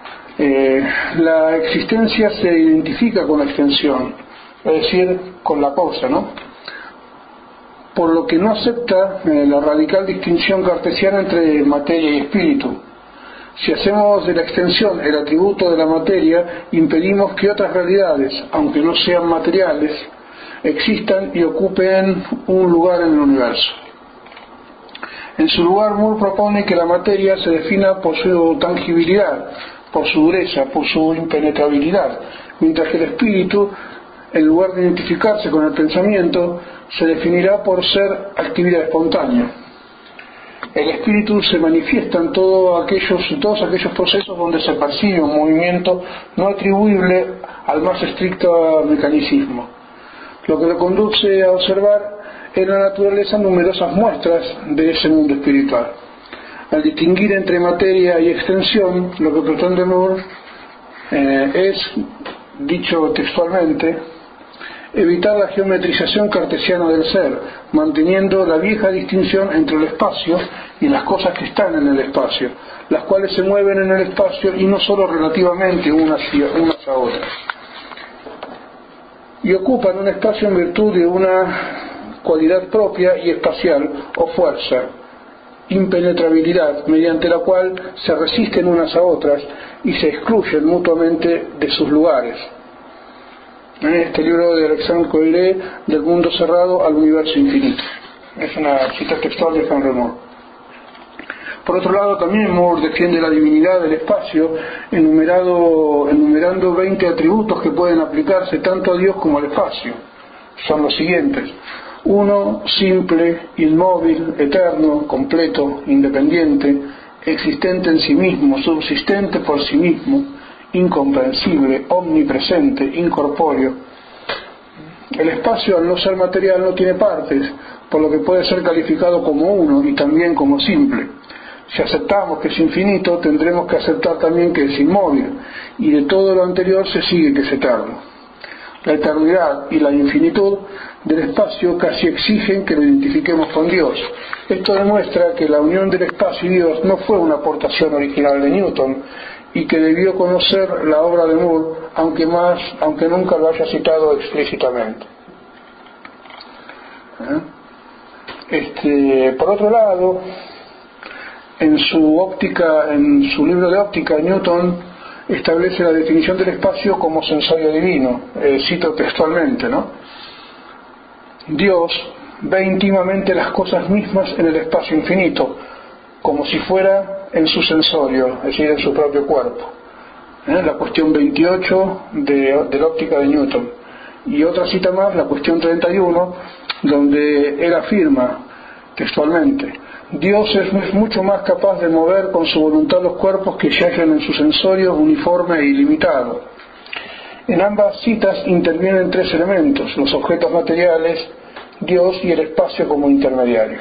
la existencia se identifica con la extensión, es decir, con la cosa, ¿no? Por lo que no acepta la radical distinción cartesiana entre materia y espíritu. Si hacemos de la extensión el atributo de la materia, impedimos que otras realidades, aunque no sean materiales, existan y ocupen un lugar en el universo. En su lugar, Moore propone que la materia se defina por su tangibilidad, por su dureza, por su impenetrabilidad, mientras que el espíritu, en lugar de identificarse con el pensamiento, se definirá por ser actividad espontánea. el espíritu se manifiesta en todos aquellos procesos donde se percibe un movimiento no atribuible al más estricto mecanicismo, lo que lo conduce a observar en la naturaleza numerosas muestras de ese mundo espiritual. Al distinguir entre materia y extensión, lo que pretende Moore es, dicho textualmente, evitar la geometrización cartesiana del ser, manteniendo la vieja distinción entre el espacio y las cosas que están en el espacio, las cuales se mueven en el espacio y no solo relativamente unas a otras, y ocupan un espacio en virtud de una cualidad propia y espacial o fuerza, impenetrabilidad, mediante la cual se resisten unas a otras y se excluyen mutuamente de sus lugares. En este libro de Alexandre Coiré, Del mundo cerrado al universo infinito. Es una cita textual de Henry Moore. Por otro lado, también Moore defiende la divinidad del espacio, enumerando 20 atributos que pueden aplicarse tanto a Dios como al espacio. Son los siguientes: 1. Simple, inmóvil, eterno, completo, independiente, existente en sí mismo, subsistente por sí mismo, incomprensible, omnipresente, incorpóreo. El espacio, al no ser material, no tiene partes, por lo que puede ser calificado como uno y también como simple. Si aceptamos que es infinito, tendremos que aceptar también que es inmóvil, y de todo lo anterior se sigue que es eterno. La eternidad y la infinitud del espacio casi exigen que lo identifiquemos con Dios. Esto demuestra que la unión del espacio y Dios no fue una aportación original de Newton, y que debió conocer la obra de Moore, aunque nunca lo haya citado explícitamente. Por otro lado, en su libro de óptica, Newton establece la definición del espacio como sensorio divino. Cito textualmente, ¿no? Dios ve íntimamente las cosas mismas en el espacio infinito, como si fuera en su sensorio, es decir, en su propio cuerpo. La cuestión 28 de la óptica de Newton. Y otra cita más, la cuestión 31, donde él afirma textualmente: Dios es mucho más capaz de mover con su voluntad los cuerpos que se hallan en su sensorio uniforme e ilimitado. En ambas citas intervienen 3 elementos: los objetos materiales, Dios y el espacio como intermediario.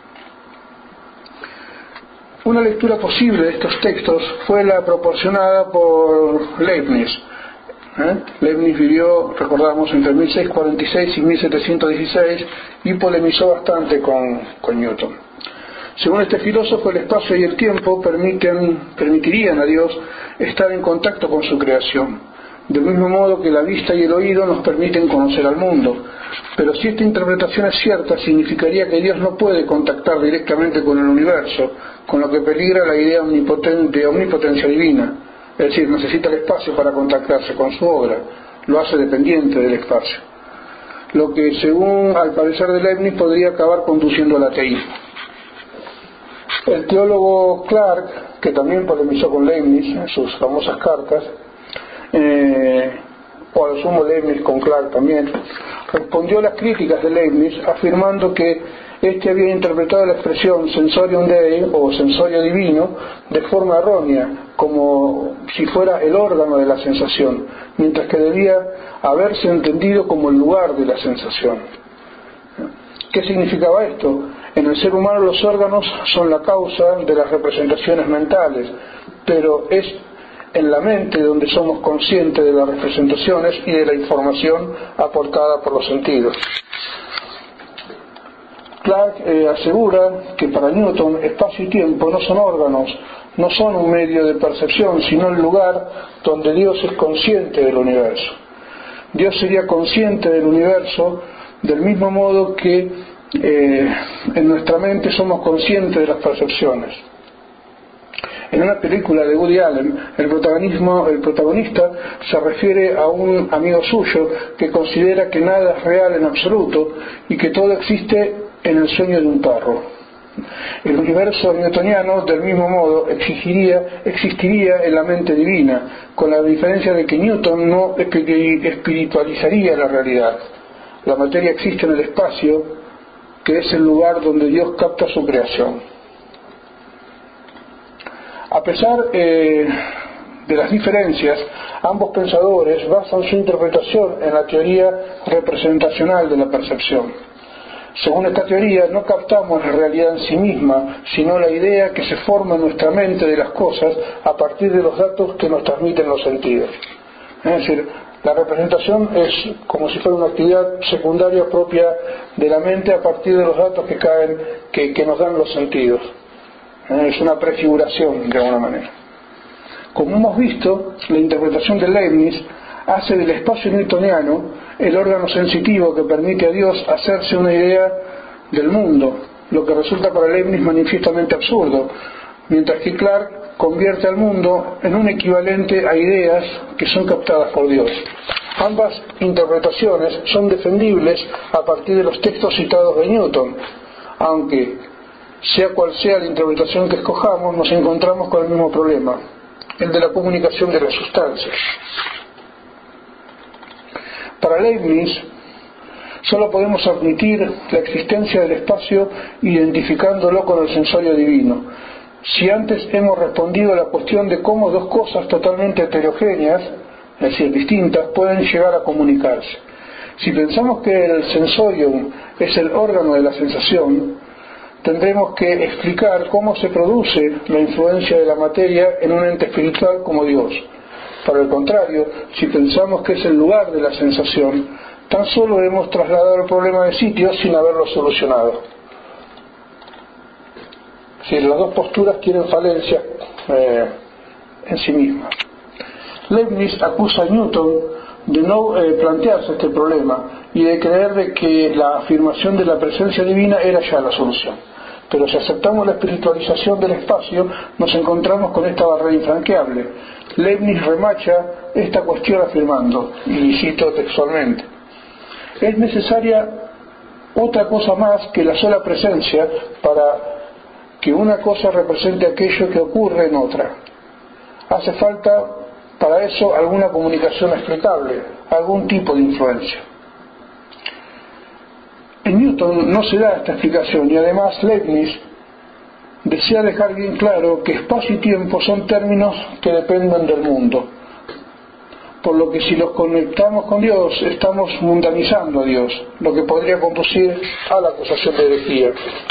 Una lectura posible de estos textos fue la proporcionada por Leibniz. Leibniz vivió, recordamos, entre 1646 y 1716 y polemizó bastante con Newton. Según este filósofo, el espacio y el tiempo permitirían a Dios estar en contacto con su creación, del mismo modo que la vista y el oído nos permiten conocer al mundo. Pero si esta interpretación es cierta, significaría que Dios no puede contactar directamente con el universo, con lo que peligra la idea de omnipotencia divina. Es decir, necesita el espacio para contactarse con su obra, lo hace dependiente del espacio, lo que, según al parecer de Leibniz, podría acabar conduciendo al ateísmo. El teólogo Clark, que también polemizó con Leibniz en sus famosas cartas, o a lo sumo Leibniz con Clark también, respondió a las críticas de Leibniz afirmando que éste había interpretado la expresión sensorium Dei o sensorio divino de forma errónea, como si fuera el órgano de la sensación, mientras que debía haberse entendido como el lugar de la sensación. ¿Qué significaba esto? En el ser humano los órganos son la causa de las representaciones mentales, pero es en la mente donde somos conscientes de las representaciones y de la información aportada por los sentidos. Clark asegura que para Newton espacio y tiempo no son órganos, no son un medio de percepción, sino el lugar donde Dios es consciente del universo. Dios sería consciente del universo del mismo modo que en nuestra mente somos conscientes de las percepciones. En una película de Woody Allen, el protagonista se refiere a un amigo suyo que considera que nada es real en absoluto y que todo existe en el sueño de un perro. El universo newtoniano, del mismo modo, existiría en la mente divina, con la diferencia de que Newton no espiritualizaría la realidad. La materia existe en el espacio, que es el lugar donde Dios capta su creación. A pesar de las diferencias, ambos pensadores basan su interpretación en la teoría representacional de la percepción. Según esta teoría, no captamos la realidad en sí misma, sino la idea que se forma en nuestra mente de las cosas a partir de los datos que nos transmiten los sentidos. Es decir, la representación es como si fuera una actividad secundaria propia de la mente a partir de los datos que caen, que nos dan los sentidos. Es una prefiguración de alguna manera. Como hemos visto, la interpretación de Leibniz hace del espacio newtoniano el órgano sensitivo que permite a Dios hacerse una idea del mundo, lo que resulta para Leibniz manifiestamente absurdo, mientras que Clarke convierte al mundo en un equivalente a ideas que son captadas por Dios. Ambas interpretaciones son defendibles a partir de los textos citados de Newton, aunque, sea cual sea la interpretación que escojamos, nos encontramos con el mismo problema, el de la comunicación de las sustancias. Para Leibniz, solo podemos admitir la existencia del espacio identificándolo con el sensorio divino. Si antes hemos respondido a la cuestión de cómo dos cosas totalmente heterogéneas, es decir, distintas, pueden llegar a comunicarse. Si pensamos que el sensorium es el órgano de la sensación, tendremos que explicar cómo se produce la influencia de la materia en un ente espiritual como Dios. Por el contrario, si pensamos que es el lugar de la sensación, tan solo hemos trasladado el problema de sitio sin haberlo solucionado. Si las dos posturas tienen falencias en sí mismas. Leibniz acusa a Newton de no plantearse este problema y de creer de que la afirmación de la presencia divina era ya la solución. Pero si aceptamos la espiritualización del espacio, nos encontramos con esta barrera infranqueable. Leibniz remacha esta cuestión afirmando, y cito textualmente: es necesaria otra cosa más que la sola presencia para que una cosa represente aquello que ocurre en otra. Hace falta para eso alguna comunicación explicable, algún tipo de influencia. En Newton no se da esta explicación y además Leibniz desea dejar bien claro que espacio y tiempo son términos que dependen del mundo, por lo que si los conectamos con Dios estamos mundanizando a Dios, lo que podría conducir a la acusación de herejía.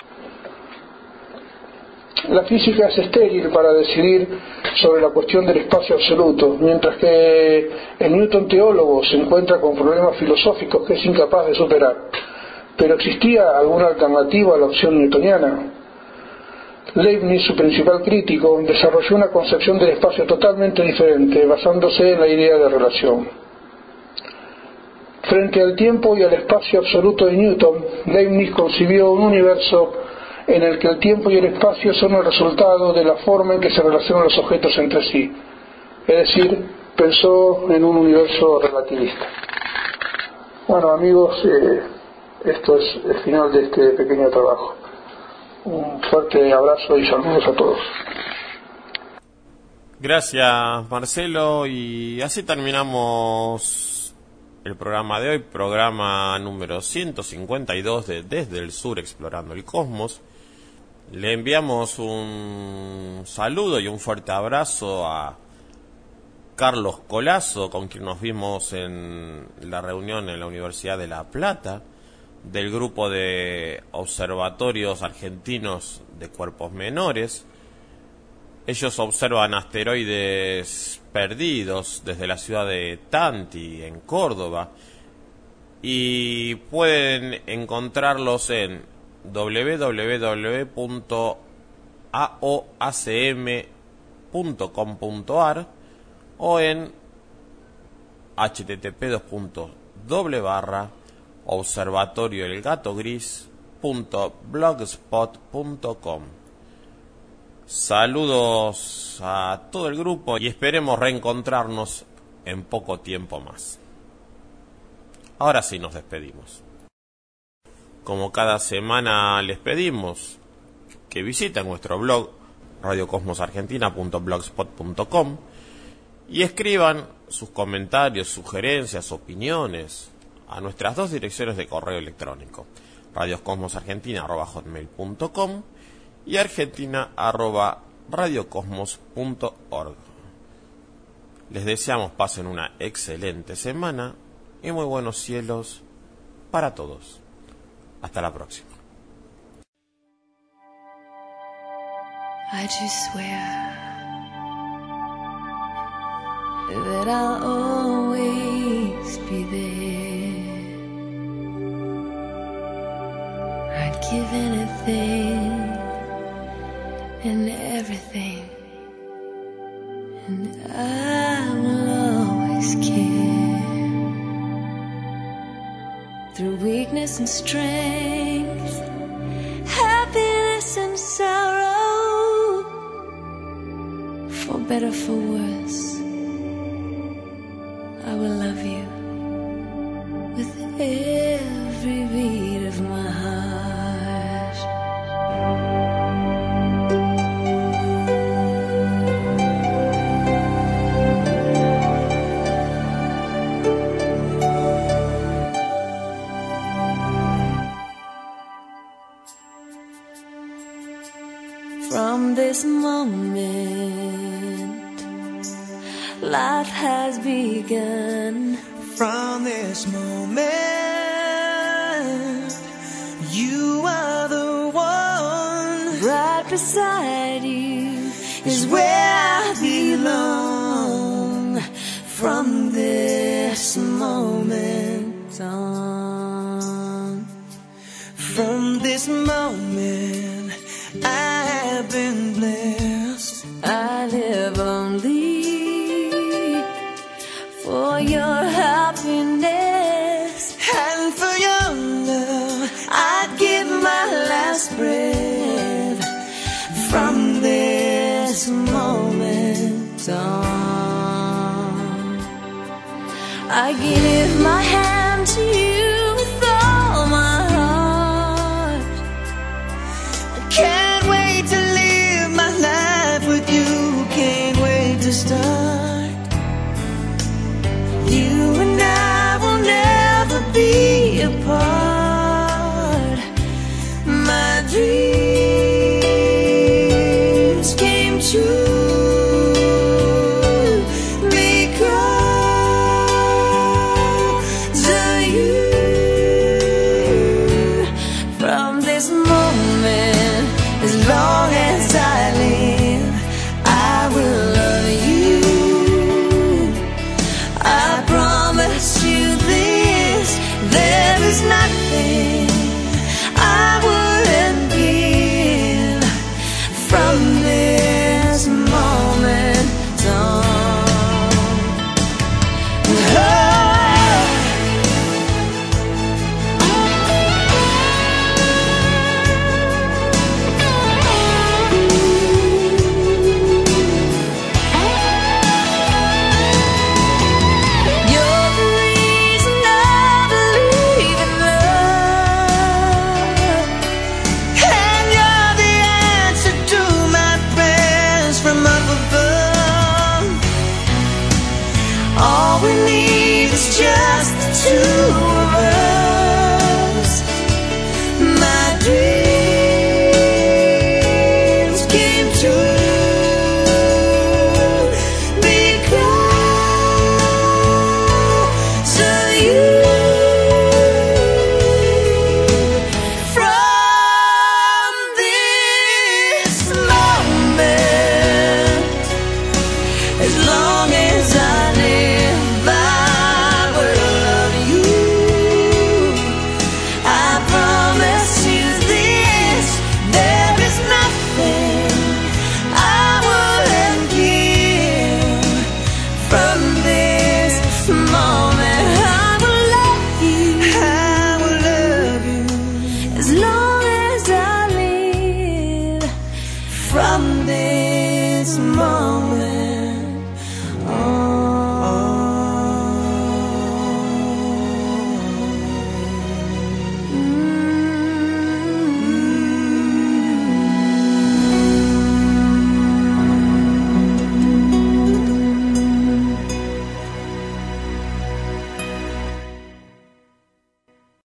La física es estéril para decidir sobre la cuestión del espacio absoluto, mientras que el Newton teólogo se encuentra con problemas filosóficos que es incapaz de superar. ¿Pero existía alguna alternativa a la opción newtoniana? Leibniz, su principal crítico, desarrolló una concepción del espacio totalmente diferente, basándose en la idea de relación. Frente al tiempo y al espacio absoluto de Newton, Leibniz concibió un universo en el que el tiempo y el espacio son el resultado de la forma en que se relacionan los objetos entre sí. Es decir, pensó en un universo relativista. Bueno, amigos, esto es el final de este pequeño trabajo. Un fuerte abrazo y saludos a todos. Gracias, Marcelo, y así terminamos el programa de hoy, programa número 152 de Desde el Sur Explorando el Cosmos. Le enviamos un saludo y un fuerte abrazo a Carlos Colazo, con quien nos vimos en la reunión en la Universidad de La Plata, del grupo de observatorios argentinos de cuerpos menores. Ellos observan asteroides perdidos desde la ciudad de Tanti, en Córdoba, y pueden encontrarlos en www.aoacm.com.ar o en http://observatorioelgatogris.blogspot.com. Saludos a todo el grupo y esperemos reencontrarnos en poco tiempo más. Ahora sí nos despedimos. Como cada semana les pedimos que visiten nuestro blog radiocosmosargentina.blogspot.com y escriban sus comentarios, sugerencias, opiniones a nuestras dos direcciones de correo electrónico: radiocosmosargentina@hotmail.com y argentina@blogspot.com. radiocosmos.org. Les deseamos pasen una excelente semana y muy buenos cielos para todos. Hasta la próxima. I just swear that I'll always be there. I'd give anything and everything, and I will always care. Through weakness and strength, happiness and sorrow, for better, for worse, I will love you with every beat of my heart. From this moment, life has begun. From this moment, you are the one. Right beside you is where I belong. From this moment on, from this moment, I have been blessed. I live only for your happiness, and for your love, I'd give my last breath. From this moment on, I give my hand to you with all my heart. can't wait to live my life with you. Can't wait to start. You and I will never be apart. My dreams came true because of you. From this moment, as long as I live, I will love you. I promise you this, there is nothing I wouldn't give. From this moment on. You're the reason I believe in love, And you're the answer to my prayers from up above. all we need is just the two of us. My dreams came true because of you. From this moment, as long as I live, I will love you. I promise you this, there is nothing I wouldn't give. From this moment, I will love you. I will love you. As long as I live. From this moment